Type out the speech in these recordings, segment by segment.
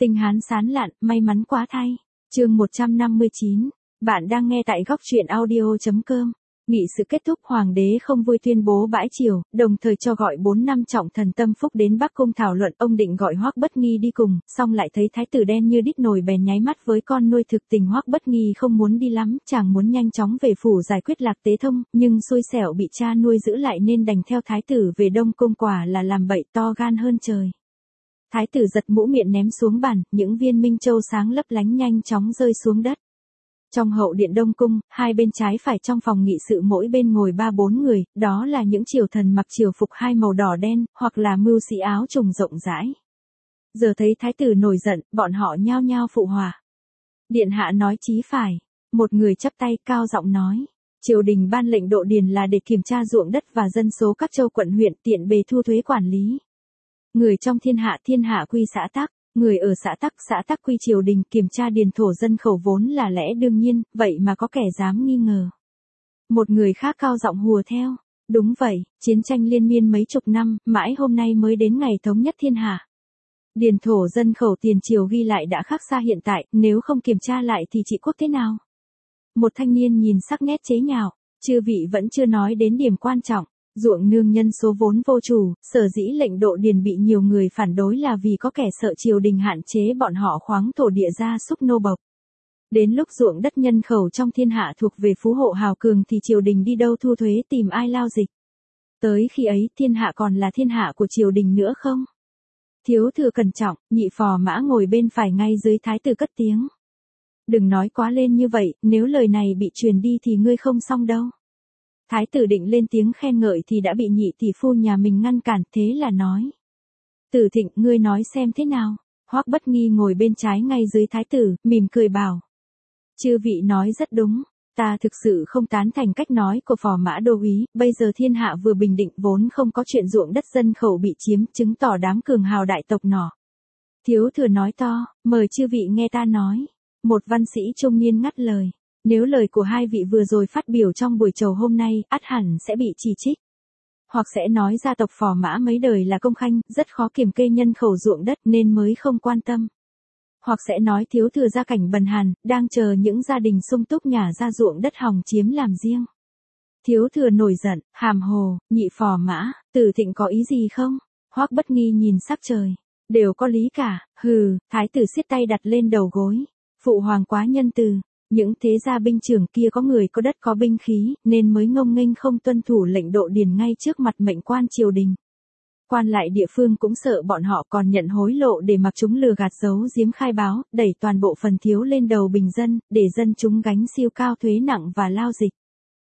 Tinh Hán sán lạn, may mắn quá thay. Chương 159. Bạn đang nghe tại góc truyện audio.com. Nghị sự kết thúc, hoàng đế không vui tuyên bố bãi triều, đồng thời cho gọi 4 năm trọng thần tâm phúc đến Bắc Cung thảo luận. Ông định gọi Hoắc Bất Nghi đi cùng, xong lại thấy thái tử đen như đít nồi bèn nháy mắt với con nuôi. Thực tình Hoắc Bất Nghi không muốn đi lắm, chàng muốn nhanh chóng về phủ giải quyết Lạc Tế Thông, nhưng xui xẻo bị cha nuôi giữ lại nên đành theo thái tử về Đông Cung, quả là làm bậy to gan hơn trời. Thái tử giật mũ miệng ném xuống bàn, những viên minh châu sáng lấp lánh nhanh chóng rơi xuống đất. Trong hậu điện Đông Cung, hai bên trái phải trong phòng nghị sự mỗi bên ngồi 3-4 người, đó là những triều thần mặc triều phục hai màu đỏ đen, hoặc là mưu sĩ áo trùng rộng rãi. Giờ thấy thái tử nổi giận, bọn họ nhao nhao phụ họa. Điện hạ nói chí phải. Một người chắp tay cao giọng nói. Triều đình ban lệnh độ điền là để kiểm tra ruộng đất và dân số các châu quận huyện, tiện bề thu thuế quản lý. Người trong thiên hạ quy xã tắc. Người ở xã tắc quy triều đình, kiểm tra điền thổ dân khẩu vốn là lẽ đương nhiên, vậy mà có kẻ dám nghi ngờ. Một người khác cao giọng hùa theo. Đúng vậy, chiến tranh liên miên mấy chục năm, mãi hôm nay mới đến ngày thống nhất thiên hạ. Điền thổ dân khẩu tiền triều ghi lại đã khác xa hiện tại, nếu không kiểm tra lại thì trị quốc thế nào? Một thanh niên nhìn sắc nét chế nhạo, chư vị vẫn chưa nói đến điểm quan trọng. Ruộng nương nhân số vốn vô chủ, sở dĩ lệnh độ điền bị nhiều người phản đối là vì có kẻ sợ triều đình hạn chế bọn họ khoáng thổ địa gia súc nô bộc. Đến lúc ruộng đất nhân khẩu trong thiên hạ thuộc về phú hộ hào cường thì triều đình đi đâu thu thuế, tìm ai lao dịch. Tới khi ấy thiên hạ còn là thiên hạ của triều đình nữa không? Thiếu thừa cẩn trọng, nhị phò mã ngồi bên phải ngay dưới thái tử cất tiếng. Đừng nói quá lên như vậy, nếu lời này bị truyền đi thì ngươi không xong đâu. Thái tử định lên tiếng khen ngợi thì đã bị nhị tỷ phu nhà mình ngăn cản, thế là nói. Tử Thịnh, ngươi nói xem thế nào? Hoắc Bất Nghi ngồi bên trái ngay dưới thái tử, mỉm cười bảo. Chư vị nói rất đúng, ta thực sự không tán thành cách nói của phò mã đô úy, bây giờ thiên hạ vừa bình định vốn không có chuyện ruộng đất dân khẩu bị chiếm, chứng tỏ đám cường hào đại tộc nọ. Thiếu thừa nói to, mời chư vị nghe ta nói. Một văn sĩ trung niên ngắt lời. Nếu lời của hai vị vừa rồi phát biểu trong buổi chầu hôm nay, ắt hẳn sẽ bị chỉ trích. Hoặc sẽ nói gia tộc phò mã mấy đời là công khanh, rất khó kiểm kê nhân khẩu ruộng đất nên mới không quan tâm. Hoặc sẽ nói thiếu thừa gia cảnh bần hàn, đang chờ những gia đình sung túc nhả ra ruộng đất hòng chiếm làm riêng. Thiếu thừa nổi giận, hàm hồ, nhị phò mã, Tử Thịnh có ý gì không? Hoắc Bất Nghi nhìn sắc trời. Đều có lý cả, hừ, thái tử siết tay đặt lên đầu gối. Phụ hoàng quá nhân từ. Những thế gia binh trưởng kia có người có đất có binh khí, nên mới ngông nghênh không tuân thủ lệnh độ điền ngay trước mặt mệnh quan triều đình. Quan lại địa phương cũng sợ bọn họ còn nhận hối lộ để mặc chúng lừa gạt giấu giếm khai báo, đẩy toàn bộ phần thiếu lên đầu bình dân, để dân chúng gánh siêu cao thuế nặng và lao dịch.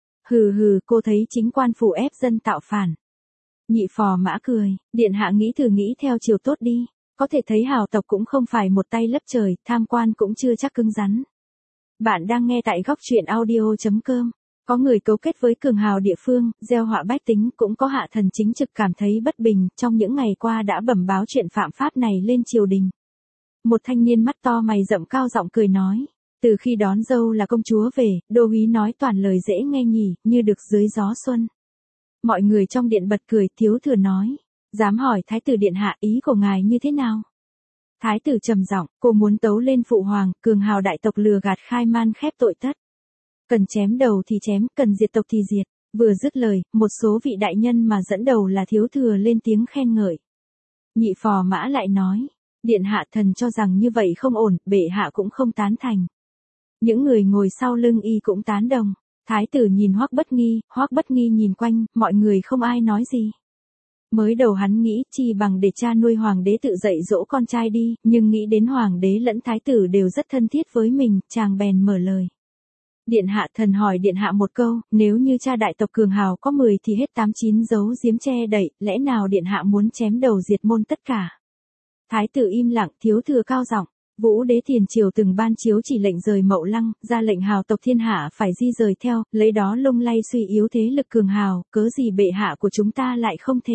Hừ hừ, cô thấy chính quan phủ ép dân tạo phản. Nhị phò mã cười, điện hạ nghĩ thử nghĩ theo chiều tốt đi, có thể thấy hào tộc cũng không phải một tay lấp trời, tham quan cũng chưa chắc cứng rắn. Bạn đang nghe tại góc truyện audio.com. Có người cấu kết với cường hào địa phương, gieo họa bách tính, cũng có hạ thần chính trực cảm thấy bất bình, trong những ngày qua đã bẩm báo chuyện phạm pháp này lên triều đình. Một thanh niên mắt to mày rậm cao giọng cười nói, từ khi đón dâu là công chúa về, đô úy nói toàn lời dễ nghe nhỉ, như được dưới gió xuân. Mọi người trong điện bật cười. Thiếu thừa nói, dám hỏi thái tử điện hạ ý của ngài như thế nào? Thái tử trầm giọng, cô muốn tấu lên phụ hoàng, cường hào đại tộc lừa gạt khai man khép tội tất. Cần chém đầu thì chém, cần diệt tộc thì diệt. Vừa dứt lời, một số vị đại nhân mà dẫn đầu là thiếu thừa lên tiếng khen ngợi. Nhị phò mã lại nói, điện hạ thần cho rằng như vậy không ổn, bệ hạ cũng không tán thành. Những người ngồi sau lưng y cũng tán đồng. Thái tử nhìn Hoắc Bất Nghi nhìn quanh, mọi người không ai nói gì. Mới đầu hắn nghĩ chi bằng để cha nuôi hoàng đế tự dạy dỗ con trai đi, nhưng nghĩ đến hoàng đế lẫn thái tử đều rất thân thiết với mình, chàng bèn mở lời. Điện hạ, thần hỏi điện hạ một câu, nếu như cha đại tộc cường hào có 10 thì hết 8-9 giấu giếm che đậy, lẽ nào điện hạ muốn chém đầu diệt môn tất cả? Thái tử im lặng. Thiếu thừa cao giọng, Vũ đế tiền triều từng ban chiếu chỉ lệnh rời Mậu Lăng, ra lệnh hào tộc thiên hạ phải di rời theo, lấy đó lung lay suy yếu thế lực cường hào, cớ gì bệ hạ của chúng ta lại không thể?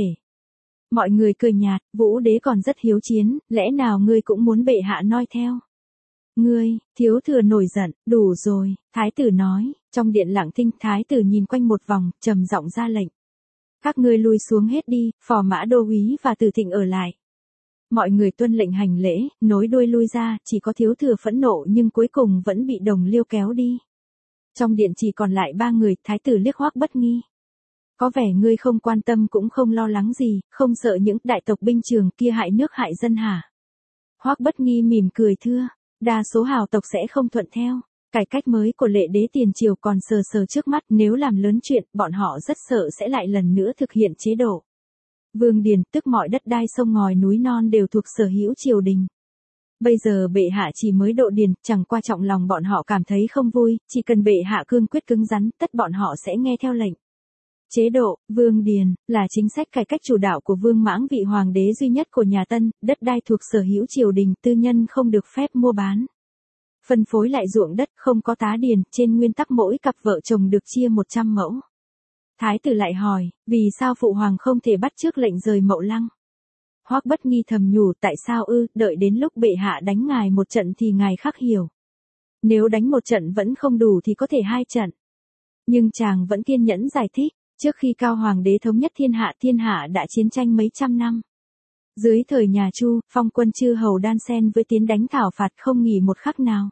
Mọi người cười nhạt, Vũ đế còn rất hiếu chiến, lẽ nào ngươi cũng muốn bệ hạ noi theo? Ngươi, thiếu thừa nổi giận, đủ rồi, thái tử nói. Trong điện lặng thinh, thái tử nhìn quanh một vòng, trầm giọng ra lệnh. Các ngươi lui xuống hết đi, phò mã đô úy và Tử Thịnh ở lại. Mọi người tuân lệnh hành lễ, nối đuôi lui ra, chỉ có Thiếu Thừa phẫn nộ nhưng cuối cùng vẫn bị Đồng Liêu kéo đi. Trong điện chỉ còn lại 3 người, thái tử liếc Hoắc Bất Nghi. Có vẻ ngươi không quan tâm cũng không lo lắng gì, không sợ những đại tộc binh trường kia hại nước hại dân hả? Hoắc Bất Nghi mỉm cười thưa, đa số hào tộc sẽ không thuận theo. Cải cách mới của lệ đế tiền triều còn sờ sờ trước mắt, nếu làm lớn chuyện, bọn họ rất sợ sẽ lại lần nữa thực hiện chế độ Vương Điền, tức mọi đất đai sông ngòi núi non đều thuộc sở hữu triều đình. Bây giờ bệ hạ chỉ mới độ điền, chẳng qua trọng lòng bọn họ cảm thấy không vui, chỉ cần bệ hạ cương quyết cứng rắn, tất bọn họ sẽ nghe theo lệnh. Chế độ Vương Điền là chính sách cải cách chủ đạo của Vương Mãng, vị hoàng đế duy nhất của nhà Tân, đất đai thuộc sở hữu triều đình, tư nhân không được phép mua bán. Phân phối lại ruộng đất, không có tá điền, trên nguyên tắc mỗi cặp vợ chồng được chia 100 mẫu. Thái tử lại hỏi, vì sao phụ hoàng không thể bắt chước lệnh rời Mậu Lăng? Hoắc Bất Nghi thầm nhủ, tại sao ư, đợi đến lúc bệ hạ đánh ngài một trận thì ngài khắc hiểu. Nếu đánh một trận vẫn không đủ thì có thể 2 trận. Nhưng chàng vẫn kiên nhẫn giải thích, trước khi Cao Hoàng đế thống nhất thiên hạ đã chiến tranh mấy trăm năm. Dưới thời nhà Chu, phong quân chư hầu đan xen với tiến đánh thảo phạt không nghỉ một khắc nào.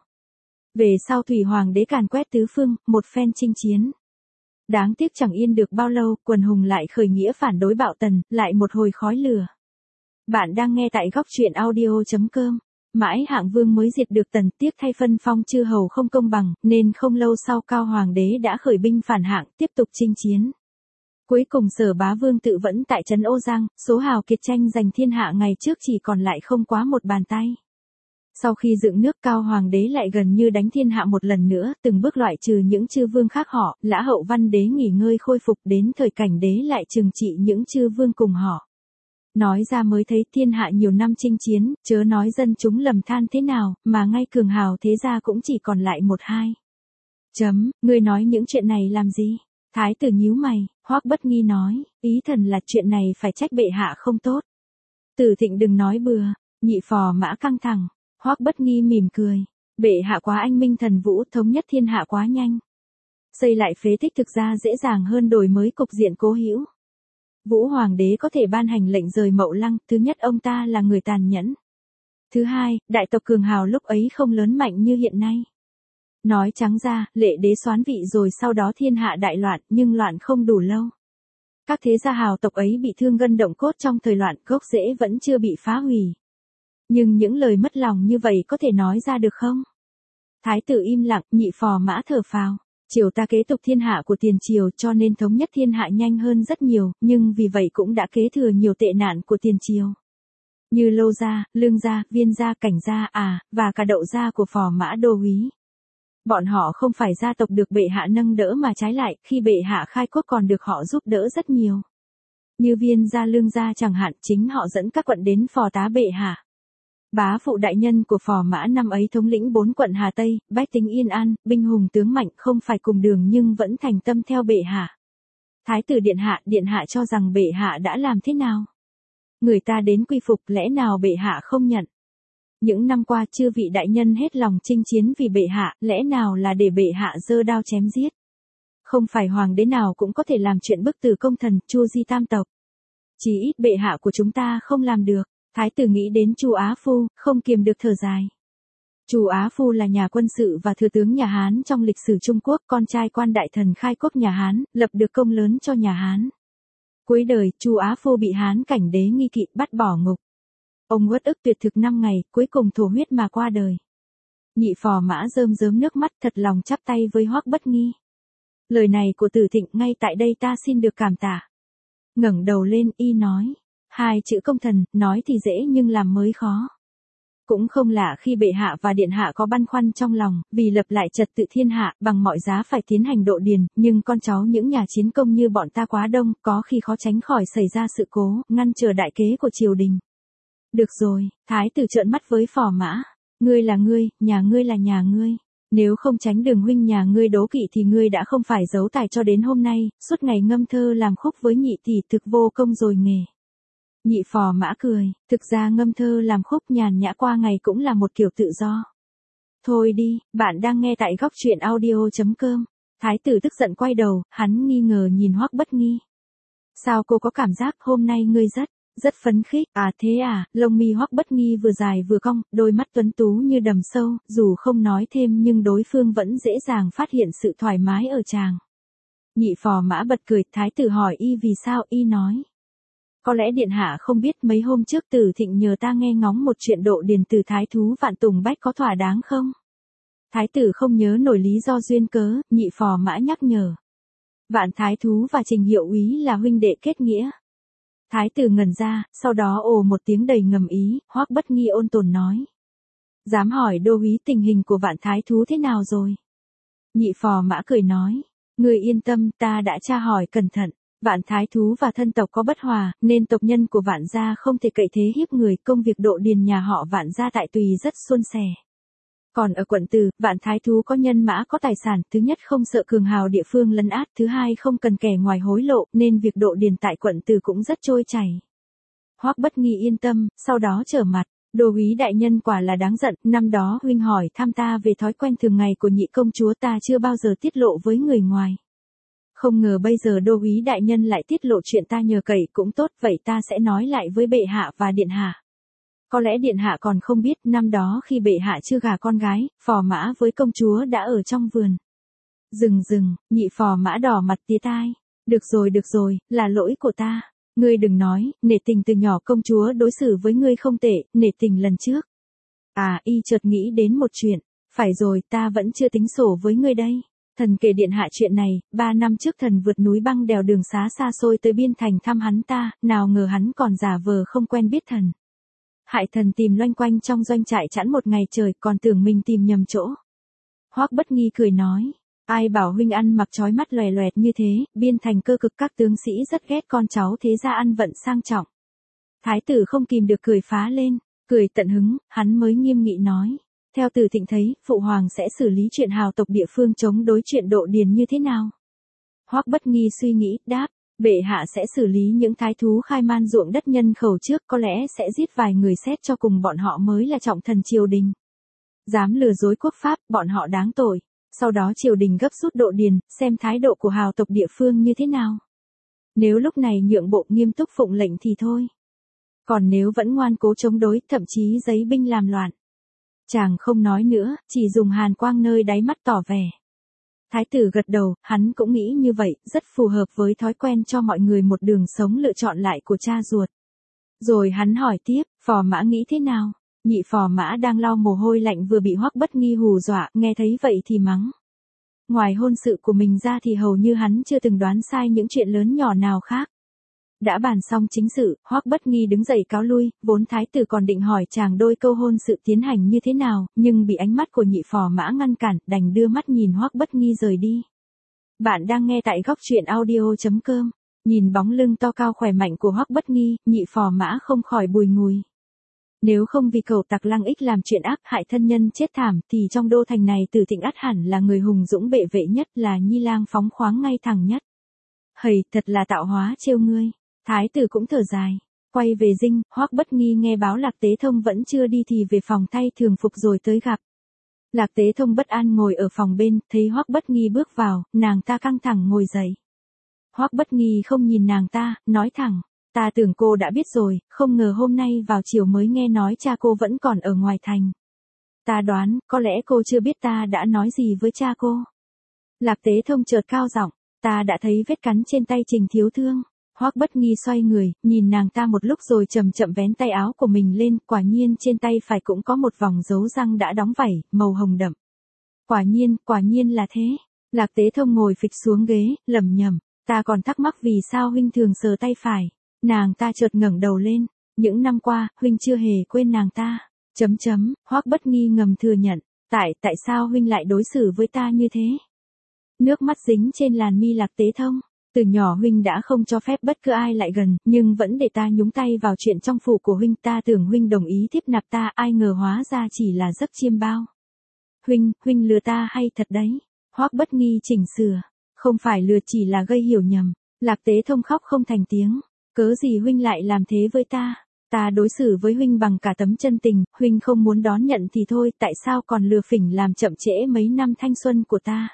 Về sau Thủy Hoàng đế càn quét tứ phương, một phen chinh chiến. Đáng tiếc chẳng yên được bao lâu, quần hùng lại khởi nghĩa phản đối Bạo Tần, lại một hồi khói lửa. Bạn đang nghe tại góc truyện audio.com. Mãi Hạng Vương mới diệt được Tần, tiếc thay phân phong chư hầu không công bằng, nên không lâu sau Cao Hoàng đế đã khởi binh phản Hạng, tiếp tục chinh chiến. Cuối cùng Sở Bá Vương tự vẫn tại trấn Ô Giang, số hào kiệt tranh giành thiên hạ ngày trước chỉ còn lại không quá một bàn tay. Sau khi dựng nước, Cao Hoàng đế lại gần như đánh thiên hạ một lần nữa, từng bước loại trừ những chư vương khác họ, Lã Hậu Văn đế nghỉ ngơi khôi phục, đến thời Cảnh đế lại trừng trị những chư vương cùng họ. Nói ra mới thấy thiên hạ nhiều năm chinh chiến, chớ nói dân chúng lầm than thế nào, mà ngay cường hào thế gia cũng chỉ còn lại 1-2. Ngươi nói những chuyện này làm gì? Thái tử nhíu mày, Hoắc Bất Nghi nói, ý thần là chuyện này phải trách bệ hạ không tốt. Tử Thịnh đừng nói bừa, Nhị Phò Mã căng thẳng. Hoắc Bất Nghi mỉm cười, bệ hạ quá anh minh thần vũ, thống nhất thiên hạ quá nhanh. Xây lại phế tích thực ra dễ dàng hơn đổi mới cục diện cố hữu. Vũ Hoàng đế có thể ban hành lệnh rời Mậu Lăng, thứ nhất ông ta là người tàn nhẫn. Thứ hai, đại tộc cường hào lúc ấy không lớn mạnh như hiện nay. Nói trắng ra, lệ đế soán vị rồi sau đó thiên hạ đại loạn, nhưng loạn không đủ lâu. Các thế gia hào tộc ấy bị thương gân động cốt trong thời loạn, gốc rễ vẫn chưa bị phá hủy. Nhưng những lời mất lòng như vậy có thể nói ra được không? Thái tử im lặng, Nhị Phò Mã thở phào. Triều ta kế tục thiên hạ của tiền triều cho nên thống nhất thiên hạ nhanh hơn rất nhiều, nhưng vì vậy cũng đã kế thừa nhiều tệ nạn của tiền triều. Như Lô gia, Lương gia, Viên gia, Cảnh gia, và cả Đậu gia của Phò Mã Đô Úy. Bọn họ không phải gia tộc được bệ hạ nâng đỡ mà trái lại, khi bệ hạ khai quốc còn được họ giúp đỡ rất nhiều. Như Viên gia, Lương gia chẳng hạn, chính họ dẫn các quận đến phò tá bệ hạ. Bá phụ đại nhân của Phò Mã năm ấy thống lĩnh 4 quận Hà Tây, bách tính yên an, binh hùng tướng mạnh, không phải cùng đường nhưng vẫn thành tâm theo bệ hạ. Thái tử điện hạ cho rằng bệ hạ đã làm thế nào? Người ta đến quy phục, lẽ nào bệ hạ không nhận? Những năm qua chư vị đại nhân hết lòng chinh chiến vì bệ hạ, lẽ nào là để bệ hạ giơ đao chém giết? Không phải hoàng đế nào cũng có thể làm chuyện bức tử công thần, Chu di tam tộc. Chỉ ít bệ hạ của chúng ta không làm được. Thái tử nghĩ đến Chu Á Phu, không kiềm được thở dài. Chu Á Phu là nhà quân sự và thừa tướng nhà Hán trong lịch sử Trung Quốc, con trai quan đại thần khai quốc nhà Hán, lập được công lớn cho nhà Hán. Cuối đời, Chu Á Phu bị Hán Cảnh đế nghi kỵ, bắt bỏ ngục. Ông uất ức tuyệt thực 5 ngày, cuối cùng thổ huyết mà qua đời. Nhị Phò Mã rơm rớm nước mắt, thật lòng chắp tay với Hoắc Bất Nghi. Lời này của Tử Thịnh, ngay tại đây ta xin được cảm tạ. Ngẩng đầu lên, y nói. 2 chữ công thần, nói thì dễ nhưng làm mới khó. Cũng không lạ khi bệ hạ và điện hạ có băn khoăn trong lòng, vì lập lại trật tự thiên hạ, bằng mọi giá phải tiến hành độ điền, nhưng con cháu những nhà chiến công như bọn ta quá đông, có khi khó tránh khỏi xảy ra sự cố, ngăn trở đại kế của triều đình. Được rồi, thái tử trợn mắt với Phò Mã. Ngươi là ngươi, nhà ngươi là nhà ngươi. Nếu không tránh đường huynh nhà ngươi đố kỵ thì ngươi đã không phải giấu tài cho đến hôm nay, suốt ngày ngâm thơ làm khúc với nhị tỷ thực vô công rồi nghề. Nhị Phò Mã cười, thực ra ngâm thơ làm khúc nhàn nhã qua ngày cũng là một kiểu tự do. Thôi đi, bạn đang nghe tại góc truyện audio.com. Thái tử tức giận quay đầu, hắn nghi ngờ nhìn Hoắc Bất Nghi. Sao cô có cảm giác hôm nay ngươi rất Rất phấn khích, à thế à, lông mi Hoắc Bất Nghi vừa dài vừa cong, đôi mắt tuấn tú như đầm sâu, dù không nói thêm nhưng đối phương vẫn dễ dàng phát hiện sự thoải mái ở chàng. Nhị phò mã bật cười, thái tử hỏi y vì sao, y nói. Có lẽ điện hạ không biết mấy hôm trước Từ Thịnh nhờ ta nghe ngóng một chuyện độ điền từ thái thú Vạn Tùng Bách có thỏa đáng không? Thái tử không nhớ nổi lý do duyên cớ, nhị phò mã nhắc nhở. Vạn thái thú và Trình Hiệu úy là huynh đệ kết nghĩa. Thái tử ngẩn ra, sau đó ồ một tiếng đầy ngầm ý, Hoắc Bất Nghi ôn tồn nói. Dám hỏi đô úy tình hình của vạn thái thú thế nào rồi? Nhị phò mã cười nói. Người yên tâm, ta đã tra hỏi cẩn thận. Vạn thái thú và thân tộc có bất hòa, nên tộc nhân của vạn gia không thể cậy thế hiếp người, công việc độ điền nhà họ vạn gia tại Tùy rất suôn sẻ. Còn ở quận Từ, vạn thái thú có nhân mã có tài sản, thứ nhất không sợ cường hào địa phương lấn át, thứ hai không cần kẻ ngoài hối lộ, nên việc độ điền tại quận Từ cũng rất trôi chảy. Hoắc Bất Nghi yên tâm, sau đó trở mặt, đô úy đại nhân quả là đáng giận, năm đó huynh hỏi thăm ta về thói quen thường ngày của nhị công chúa ta chưa bao giờ tiết lộ với người ngoài. Không ngờ bây giờ đô úy đại nhân lại tiết lộ chuyện ta nhờ cậy cũng tốt, vậy ta sẽ nói lại với bệ hạ và điện hạ. Có lẽ điện hạ còn không biết, năm đó khi bệ hạ chưa gả con gái, phò mã với công chúa đã ở trong vườn. Dừng, nhị phò mã đỏ mặt tía tai. Được rồi, là lỗi của ta. Ngươi đừng nói, nể tình từ nhỏ công chúa đối xử với ngươi không tệ, nể tình lần trước. À, y chợt nghĩ đến một chuyện. Phải rồi, ta vẫn chưa tính sổ với ngươi đây. Thần kể điện hạ chuyện này, 3 năm trước thần vượt núi băng đèo đường xá xa xôi tới biên thành thăm hắn ta, nào ngờ hắn còn giả vờ không quen biết thần. Hại thần tìm loanh quanh trong doanh trại chẵn một ngày trời, còn tưởng mình tìm nhầm chỗ. Hoắc Bất Nghi cười nói, ai bảo huynh ăn mặc chói mắt lòe loẹt như thế, biên thành cơ cực các tướng sĩ rất ghét con cháu thế gia ăn vận sang trọng. Thái tử không kìm được cười phá lên, cười tận hứng, hắn mới nghiêm nghị nói. Theo Từ Thịnh thấy, phụ hoàng sẽ xử lý chuyện hào tộc địa phương chống đối chuyện độ điền như thế nào? Hoắc Bất Nghi suy nghĩ, đáp, bệ hạ sẽ xử lý những thái thú khai man ruộng đất nhân khẩu trước, có lẽ sẽ giết vài người xét cho cùng bọn họ mới là trọng thần triều đình. Dám lừa dối quốc pháp, bọn họ đáng tội. Sau đó triều đình gấp rút độ điền, xem thái độ của hào tộc địa phương như thế nào. Nếu lúc này nhượng bộ nghiêm túc phụng lệnh thì thôi. Còn nếu vẫn ngoan cố chống đối, thậm chí giấy binh làm loạn. Chàng không nói nữa, chỉ dùng hàn quang nơi đáy mắt tỏ vẻ. Thái tử gật đầu, hắn cũng nghĩ như vậy, rất phù hợp với thói quen cho mọi người một đường sống lựa chọn lại của cha ruột. Rồi hắn hỏi tiếp, phò mã nghĩ thế nào? Nhị phò mã đang lau mồ hôi lạnh vừa bị Hoắc Bất Nghi hù dọa, nghe thấy vậy thì mắng. Ngoài hôn sự của mình ra thì hầu như hắn chưa từng đoán sai những chuyện lớn nhỏ nào khác. Đã bàn xong chính sự, Hoắc Bất Nghi đứng dậy cáo lui, vốn thái tử còn định hỏi chàng đôi câu hôn sự tiến hành như thế nào, nhưng bị ánh mắt của nhị phò mã ngăn cản, đành đưa mắt nhìn Hoắc Bất Nghi rời đi. Bạn đang nghe tại góc truyện audio.com, nhìn bóng lưng to cao khỏe mạnh của Hoắc Bất Nghi, nhị phò mã không khỏi bùi ngùi. Nếu không vì cẩu tặc Lăng Ích làm chuyện ác hại thân nhân chết thảm, thì trong đô thành này Từ Thịnh ắt hẳn là người hùng dũng bệ vệ nhất, là nhi lang phóng khoáng ngay thẳng nhất. Hầy, thật là tạo hóa trêu ngươi. Thái tử cũng thở dài, quay về dinh, Hoắc Bất Nghi nghe báo Lạc Tế Thông vẫn chưa đi thì về phòng thay thường phục rồi tới gặp. Lạc Tế Thông bất an ngồi ở phòng bên, thấy Hoắc Bất Nghi bước vào, nàng ta căng thẳng ngồi dậy. Hoắc Bất Nghi không nhìn nàng ta, nói thẳng, ta tưởng cô đã biết rồi, không ngờ hôm nay vào chiều mới nghe nói cha cô vẫn còn ở ngoài thành. Ta đoán, có lẽ cô chưa biết ta đã nói gì với cha cô. Lạc Tế Thông chợt cao giọng, ta đã thấy vết cắn trên tay Trình thiếu thương. Hoắc Bất Nghi xoay người, nhìn nàng ta một lúc rồi chậm chậm vén tay áo của mình lên, quả nhiên trên tay phải cũng có một vòng dấu răng đã đóng vảy, màu hồng đậm. Quả nhiên là thế. Lạc Tế Thông ngồi phịch xuống ghế, lẩm nhẩm, ta còn thắc mắc vì sao huynh thường sờ tay phải. Nàng ta chợt ngẩng đầu lên, những năm qua, huynh chưa hề quên nàng ta. Hoắc Bất Nghi ngầm thừa nhận, tại sao huynh lại đối xử với ta như thế? Nước mắt dính trên làn mi Lạc Tế Thông. Từ nhỏ huynh đã không cho phép bất cứ ai lại gần, nhưng vẫn để ta nhúng tay vào chuyện trong phủ của huynh, ta tưởng huynh đồng ý tiếp nạp ta, ai ngờ hóa ra chỉ là giấc chiêm bao. Huynh lừa ta hay thật đấy? Hoắc Bất Nghi chỉnh sửa, không phải lừa chỉ là gây hiểu nhầm. Lạc Tế Thông khóc không thành tiếng, cớ gì huynh lại làm thế với ta? Ta đối xử với huynh bằng cả tấm chân tình, huynh không muốn đón nhận thì thôi, tại sao còn lừa phỉnh làm chậm trễ mấy năm thanh xuân của ta?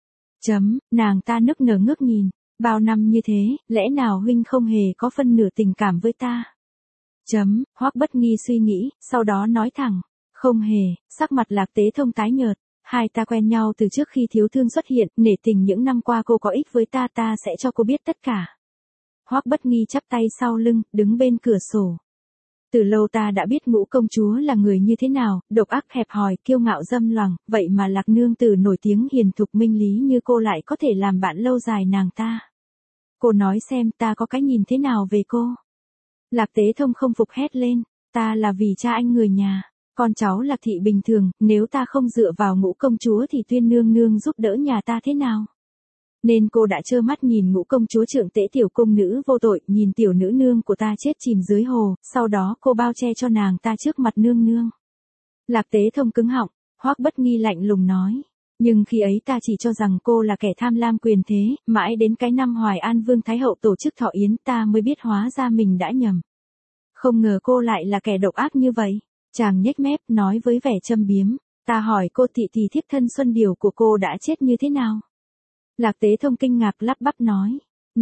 Nàng ta nức nở ngước nhìn. Bao năm như thế, lẽ nào huynh không hề có phân nửa tình cảm với ta? Hoắc Bất Nghi suy nghĩ, sau đó nói thẳng. Không hề, sắc mặt Lạc Tế Thông tái nhợt. Hai ta quen nhau từ trước khi thiếu thương xuất hiện, nể tình những năm qua cô có ích với ta, ta sẽ cho cô biết tất cả. Hoắc Bất Nghi chắp tay sau lưng, đứng bên cửa sổ. Từ lâu ta đã biết Ngũ công chúa là người như thế nào, độc ác hẹp hòi, kiêu ngạo dâm loằng, vậy mà Lạc nương tử nổi tiếng hiền thục minh lý như cô lại có thể làm bạn lâu dài nàng ta. Cô nói xem ta có cái nhìn thế nào về cô. Lạc Tế Thông không phục hét lên, ta là vì cha anh người nhà, con cháu Lạc thị bình thường, nếu ta không dựa vào Ngũ công chúa thì Tuyên nương nương giúp đỡ nhà ta thế nào? Nên cô đã trơ mắt nhìn Ngũ công chúa trượng tễ tiểu cung nữ vô tội, nhìn tiểu nữ nương của ta chết chìm dưới hồ, sau đó cô bao che cho nàng ta trước mặt nương nương. Lạc Tế Thông cứng họng, Hoắc Bất Nghi lạnh lùng nói. Nhưng khi ấy ta chỉ cho rằng cô là kẻ tham lam quyền thế, mãi đến cái năm Hoài An Vương Thái Hậu tổ chức thọ yến ta mới biết hóa ra mình đã nhầm. Không ngờ cô lại là kẻ độc ác như vậy. Chàng nhếch mép nói với vẻ châm biếm, ta hỏi cô thị thì thiếp thân Xuân Điều của cô đã chết như thế nào? Lạc Tế Thông kinh ngạc lắp bắp nói,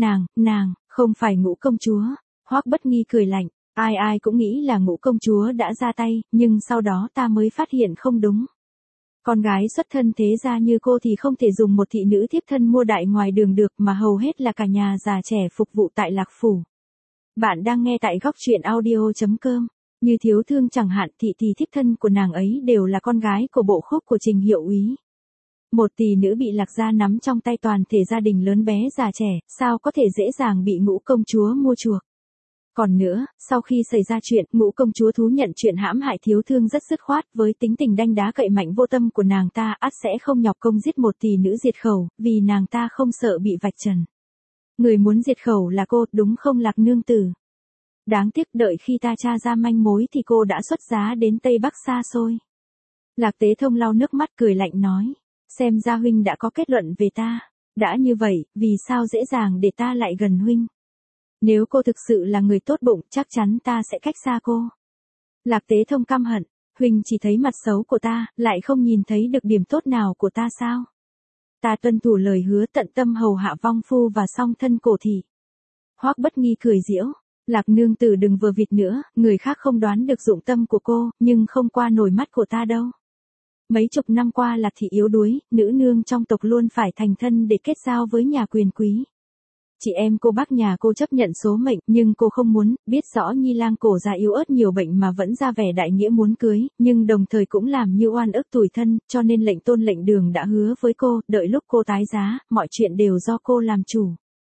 nàng, không phải Ngũ công chúa. Hoắc Bất Nghi cười lạnh, ai cũng nghĩ là Ngũ công chúa đã ra tay, nhưng sau đó ta mới phát hiện không đúng. Con gái xuất thân thế gia như cô thì không thể dùng một thị nữ thiếp thân mua đại ngoài đường được mà hầu hết là cả nhà già trẻ phục vụ tại Lạc Phủ. Bạn đang nghe tại góc truyện audio.com. Như thiếu thương chẳng hạn thì thiếp thân của nàng ấy đều là con gái của bộ khúc của Trình Hiệu Úy. Một tỷ nữ bị Lạc gia nắm trong tay toàn thể gia đình lớn bé già trẻ, sao có thể dễ dàng bị Ngũ công chúa mua chuộc. Còn nữa, sau khi xảy ra chuyện, Ngũ công chúa thú nhận chuyện hãm hại thiếu thương rất dứt khoát, với tính tình đanh đá cậy mạnh vô tâm của nàng ta, ắt sẽ không nhọc công giết một tỷ nữ diệt khẩu, vì nàng ta không sợ bị vạch trần. Người muốn diệt khẩu là cô, đúng không Lạc nương tử? Đáng tiếc đợi khi ta tra ra manh mối thì cô đã xuất giá đến Tây Bắc xa xôi. Lạc Tế Thông lau nước mắt cười lạnh nói, xem ra huynh đã có kết luận về ta. Đã như vậy, vì sao dễ dàng để ta lại gần huynh? Nếu cô thực sự là người tốt bụng, chắc chắn ta sẽ cách xa cô. Lạc Tế Thông căm hận, huynh chỉ thấy mặt xấu của ta, lại không nhìn thấy được điểm tốt nào của ta sao? Ta tuân thủ lời hứa tận tâm hầu hạ vong phu và song thân cổ thị. Hoắc Bất Nghi cười giễu, Lạc nương tử đừng vờ vịt nữa, người khác không đoán được dụng tâm của cô, nhưng không qua nổi mắt của ta đâu. Mấy chục năm qua Lạc thị yếu đuối, nữ nương trong tộc luôn phải thành thân để kết giao với nhà quyền quý. Chị em cô bác nhà cô chấp nhận số mệnh, nhưng cô không muốn, biết rõ Nhi lang cổ già yếu ớt nhiều bệnh mà vẫn ra vẻ đại nghĩa muốn cưới, nhưng đồng thời cũng làm như oan ức tủi thân, cho nên lệnh tôn lệnh đường đã hứa với cô, đợi lúc cô tái giá, mọi chuyện đều do cô làm chủ.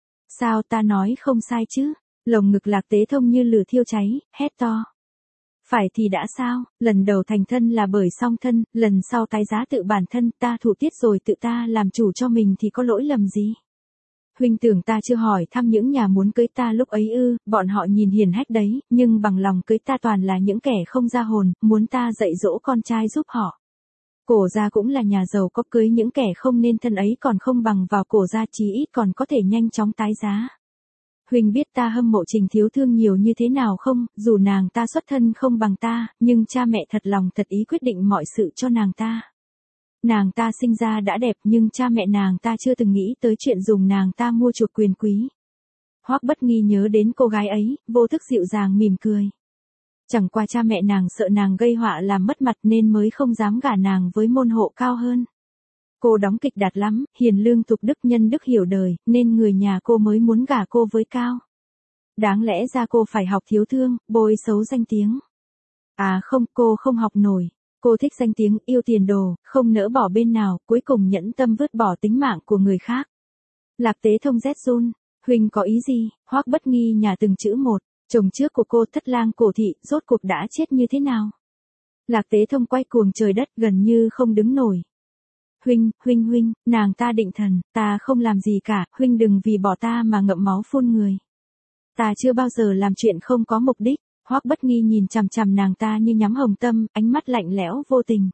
Sao ta nói không sai chứ? Lồng ngực Lạc Tế Thông như lửa thiêu cháy, hét to. Phải thì đã sao, lần đầu thành thân là bởi song thân, lần sau tái giá tự bản thân, ta thủ tiết rồi tự ta làm chủ cho mình thì có lỗi lầm gì? Huynh tưởng ta chưa hỏi thăm những nhà muốn cưới ta lúc ấy ư? Bọn họ nhìn hiền hách đấy, nhưng bằng lòng cưới ta toàn là những kẻ không ra hồn, muốn ta dạy dỗ con trai giúp họ. Cổ gia cũng là nhà giàu có, cưới những kẻ không nên thân ấy còn không bằng vào cổ gia, chí ít còn có thể nhanh chóng tái giá. Huynh biết ta hâm mộ Trình thiếu thương nhiều như thế nào không? Dù nàng ta xuất thân không bằng ta, nhưng cha mẹ thật lòng thật ý quyết định mọi sự cho nàng ta. Nàng ta sinh ra đã đẹp, nhưng cha mẹ nàng ta chưa từng nghĩ tới chuyện dùng nàng ta mua chuộc quyền quý. Hoắc Bất Nghi nhớ đến cô gái ấy, vô thức dịu dàng mỉm cười. Chẳng qua cha mẹ nàng sợ nàng gây họa làm mất mặt nên mới không dám gả nàng với môn hộ cao hơn. Cô đóng kịch đạt lắm, hiền lương thục đức, nhân đức hiểu đời, nên người nhà cô mới muốn gả cô với Cao. Đáng lẽ ra cô phải học thiếu thương, bôi xấu danh tiếng. À không, cô không học nổi. Cô thích danh tiếng, yêu tiền đồ, không nỡ bỏ bên nào, cuối cùng nhẫn tâm vứt bỏ tính mạng của người khác. Lạc Tế Thông rét run, huynh có ý gì? Hoắc Bất Nghi nhà từng chữ một, chồng trước của cô Thất lang cổ thị, rốt cuộc đã chết như thế nào? Lạc Tế Thông quay cuồng trời đất gần như không đứng nổi. Huynh, nàng ta định thần, ta không làm gì cả, huynh đừng vì bỏ ta mà ngậm máu phun người. Ta chưa bao giờ làm chuyện không có mục đích. Hoắc Bất Nghi nhìn chằm chằm nàng ta như nhắm hồng tâm, ánh mắt lạnh lẽo vô tình.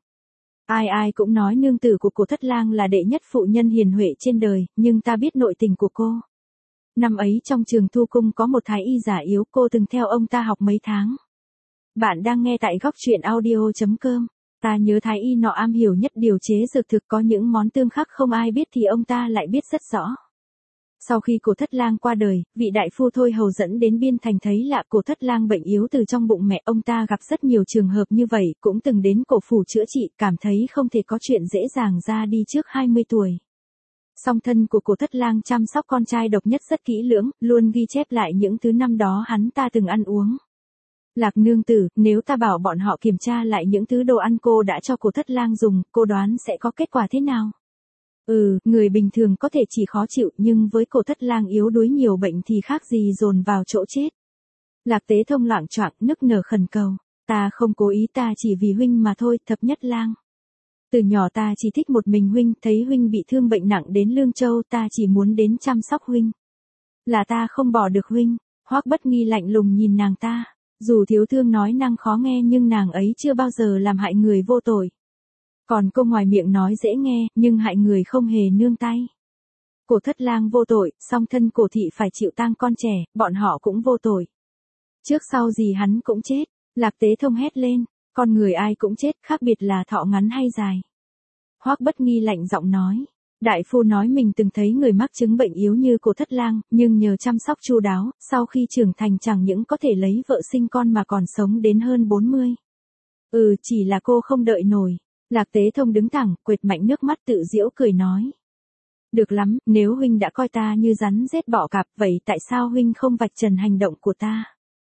Ai cũng nói nương tử của cổ Thất lang là đệ nhất phụ nhân hiền huệ trên đời, nhưng ta biết nội tình của cô. Năm ấy trong trường Thu Cung có một thái y già yếu, cô từng theo ông ta học mấy tháng. Bạn đang nghe tại góc truyện audio.com. Ta nhớ thái y nọ am hiểu nhất điều chế dược thực, có những món tương khắc không ai biết thì ông ta lại biết rất rõ. Sau khi Cổ Thất Lang qua đời, vị đại phu thôi hầu dẫn đến Biên Thành thấy lạ Cổ Thất Lang bệnh yếu từ trong bụng mẹ, ông ta gặp rất nhiều trường hợp như vậy, cũng từng đến cổ phủ chữa trị, cảm thấy không thể có chuyện dễ dàng ra đi trước 20 tuổi. Song thân của Cổ Thất Lang chăm sóc con trai độc nhất rất kỹ lưỡng, luôn ghi chép lại những thứ năm đó hắn ta từng ăn uống. Lạc nương tử, nếu ta bảo bọn họ kiểm tra lại những thứ đồ ăn cô đã cho Cổ Thất Lang dùng, cô đoán sẽ có kết quả thế nào? Người bình thường có thể chỉ khó chịu, nhưng với Cổ Thất Lang yếu đuối nhiều bệnh thì khác gì dồn vào chỗ chết. Lạc Tế Thông loạng choạng nức nở khẩn cầu, ta không cố ý, ta chỉ vì huynh mà thôi, Thập Nhất Lang. Từ nhỏ ta chỉ thích một mình huynh, thấy huynh bị thương bệnh nặng đến Lương Châu, ta chỉ muốn đến chăm sóc huynh. Là ta không bỏ được huynh. Hoắc Bất Nghi lạnh lùng nhìn nàng ta, dù thiếu thương nói năng khó nghe nhưng nàng ấy chưa bao giờ làm hại người vô tội. Còn cô ngoài miệng nói dễ nghe, nhưng hại người không hề nương tay. Cổ Thất Lang vô tội, song thân Cổ thị phải chịu tang con trẻ, bọn họ cũng vô tội. Trước sau gì hắn cũng chết. Lạc Tế Thông hét lên, con người ai cũng chết, khác biệt là thọ ngắn hay dài. Hoắc Bất Nghi lạnh giọng nói, đại phu nói mình từng thấy người mắc chứng bệnh yếu như Cổ Thất Lang, nhưng nhờ chăm sóc chu đáo, sau khi trưởng thành chẳng những có thể lấy vợ sinh con mà còn sống đến hơn 40. Chỉ là cô không đợi nổi. Lạc Tế Thông đứng thẳng, quệt mạnh nước mắt tự giễu cười nói. Được lắm, nếu huynh đã coi ta như rắn rết bọ cạp, vậy tại sao huynh không vạch trần hành động của ta?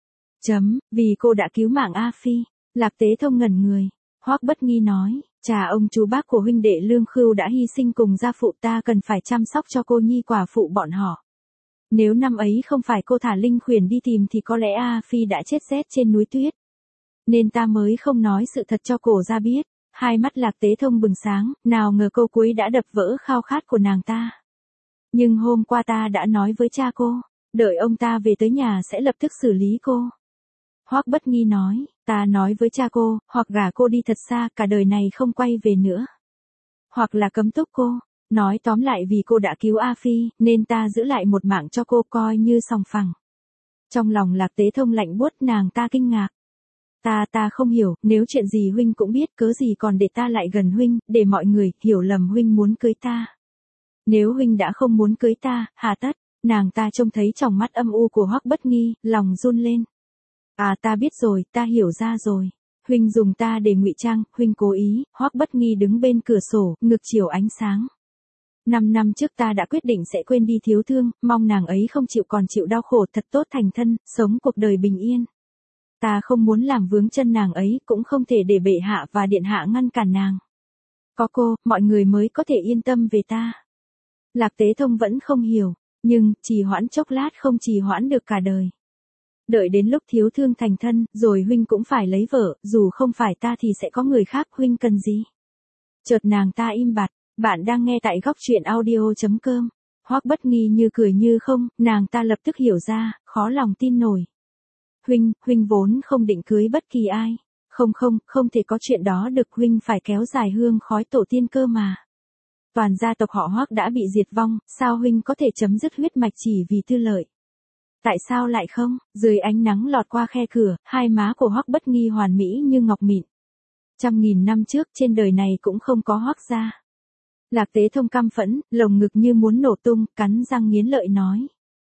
Vì cô đã cứu mạng A Phi. Lạc Tế Thông ngẩn người. Hoắc Bất Nghi nói, cha ông chú bác của huynh đệ Lương Khưu đã hy sinh cùng gia phụ, ta cần phải chăm sóc cho cô nhi quả phụ bọn họ. Nếu năm ấy không phải cô thả Linh Khuyển đi tìm thì có lẽ A Phi đã chết rét trên núi tuyết. Nên ta mới không nói sự thật cho Cổ gia biết. Hai mắt Lạc Tế Thông bừng sáng, nào ngờ câu cuối đã đập vỡ khao khát của nàng ta. Nhưng hôm qua ta đã nói với cha cô, đợi ông ta về tới nhà sẽ lập tức xử lý cô. Hoắc Bất Nghi nói, ta nói với cha cô, hoặc gả cô đi thật xa, cả đời này không quay về nữa. Hoặc là cấm túc cô. Nói tóm lại vì cô đã cứu A Phi, nên ta giữ lại một mạng cho cô coi như sòng phẳng. Trong lòng Lạc Tế Thông lạnh buốt, nàng ta kinh ngạc. Ta không hiểu, nếu chuyện gì huynh cũng biết, cớ gì còn để ta lại gần huynh, để mọi người hiểu lầm huynh muốn cưới ta. Nếu huynh đã không muốn cưới ta, hà tất? Nàng ta trông thấy trong mắt âm u của Hoắc Bất Nghi, lòng run lên. Ta biết rồi, ta hiểu ra rồi. Huynh dùng ta để ngụy trang, huynh cố ý. Hoắc Bất Nghi đứng bên cửa sổ, ngực chiều ánh sáng. 5 năm trước ta đã quyết định sẽ quên đi thiếu thương, mong nàng ấy không còn chịu đau khổ, thật tốt thành thân, sống cuộc đời bình yên. Ta không muốn làm vướng chân nàng ấy, cũng không thể để bệ hạ và điện hạ ngăn cản nàng. Có cô, mọi người mới có thể yên tâm về ta. Lạc Tế Thông vẫn không hiểu, nhưng trì hoãn chốc lát không trì hoãn được cả đời. Đợi đến lúc thiếu thương thành thân, rồi huynh cũng phải lấy vợ, dù không phải ta thì sẽ có người khác, huynh cần gì? Chợt nàng ta im bặt, bạn đang nghe tại góc truyện audio.com. Hoắc Bất Nghi như cười như không, nàng ta lập tức hiểu ra, khó lòng tin nổi. Huynh vốn không định cưới bất kỳ ai. Không thể có chuyện đó được, huynh phải kéo dài hương khói tổ tiên cơ mà. Toàn gia tộc họ Hoắc đã bị diệt vong, sao huynh có thể chấm dứt huyết mạch chỉ vì tư lợi? Tại sao lại không? Dưới ánh nắng lọt qua khe cửa, hai má của Hoắc Bất Nghi hoàn mỹ như ngọc mịn. 100.000 năm trước trên đời này cũng không có Hoắc gia. Lạc Tế Thông căm phẫn, lồng ngực như muốn nổ tung, cắn răng nghiến lợi nói.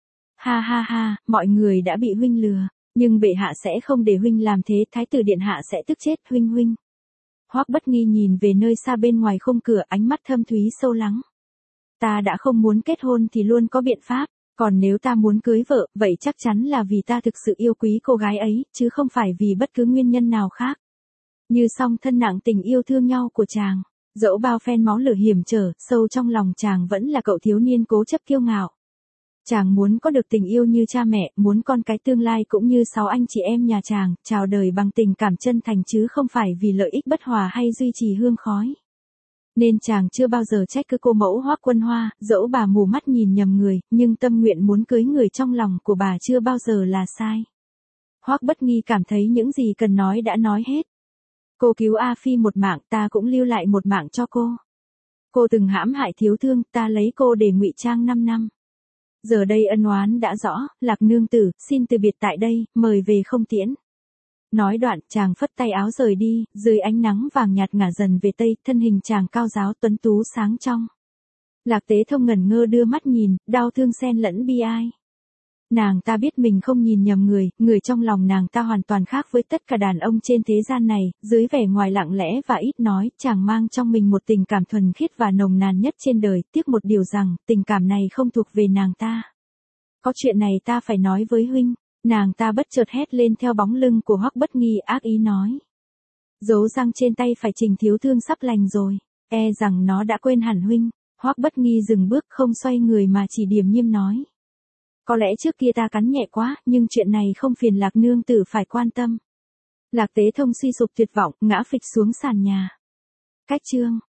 Ha, mọi người đã bị huynh lừa. Nhưng bệ hạ sẽ không để huynh làm thế, thái tử điện hạ sẽ tức chết huynh. Hoắc Bất Nghi nhìn về nơi xa bên ngoài khung cửa, ánh mắt thâm thúy sâu lắng. Ta đã không muốn kết hôn thì luôn có biện pháp, còn nếu ta muốn cưới vợ, vậy chắc chắn là vì ta thực sự yêu quý cô gái ấy, chứ không phải vì bất cứ nguyên nhân nào khác. Như song thân nặng tình yêu thương nhau của chàng, dẫu bao phen máu lửa hiểm trở, sâu trong lòng chàng vẫn là cậu thiếu niên cố chấp kiêu ngạo. Chàng muốn có được tình yêu như cha mẹ, muốn con cái tương lai cũng như 6 anh chị em nhà chàng, chào đời bằng tình cảm chân thành chứ không phải vì lợi ích bất hòa hay duy trì hương khói. Nên chàng chưa bao giờ trách cứ cô mẫu Hoắc Quân Hoa, dẫu bà mù mắt nhìn nhầm người, nhưng tâm nguyện muốn cưới người trong lòng của bà chưa bao giờ là sai. Hoắc Bất Nghi cảm thấy những gì cần nói đã nói hết. Cô cứu A Phi một mạng, ta cũng lưu lại một mạng cho cô. Cô từng hãm hại thiếu thương, ta lấy cô để ngụy trang 5 năm. Giờ đây ân oán đã rõ, Lạc nương tử, xin từ biệt tại đây, mời về không tiễn. Nói đoạn, chàng phất tay áo rời đi, dưới ánh nắng vàng nhạt ngả dần về tây, thân hình chàng cao ráo tuấn tú sáng trong. Lạc Tế Thông ngẩn ngơ đưa mắt nhìn, đau thương xen lẫn bi ai. Nàng ta biết mình không nhìn nhầm người, người trong lòng nàng ta hoàn toàn khác với tất cả đàn ông trên thế gian này, dưới vẻ ngoài lặng lẽ và ít nói, chàng mang trong mình một tình cảm thuần khiết và nồng nàn nhất trên đời, tiếc một điều rằng, tình cảm này không thuộc về nàng ta. Có chuyện này ta phải nói với huynh, nàng ta bất chợt hét lên theo bóng lưng của Hoắc Bất Nghi ác ý nói. Dấu răng trên tay phải Trình thiếu thương sắp lành rồi, e rằng nó đã quên hẳn huynh. Hoắc Bất Nghi dừng bước không xoay người mà chỉ điềm nhiên nói. Có lẽ trước kia ta cắn nhẹ quá, nhưng chuyện này không phiền Lạc nương tử phải quan tâm. Lạc Tế Thông suy sụp tuyệt vọng, ngã phịch xuống sàn nhà. Cách chương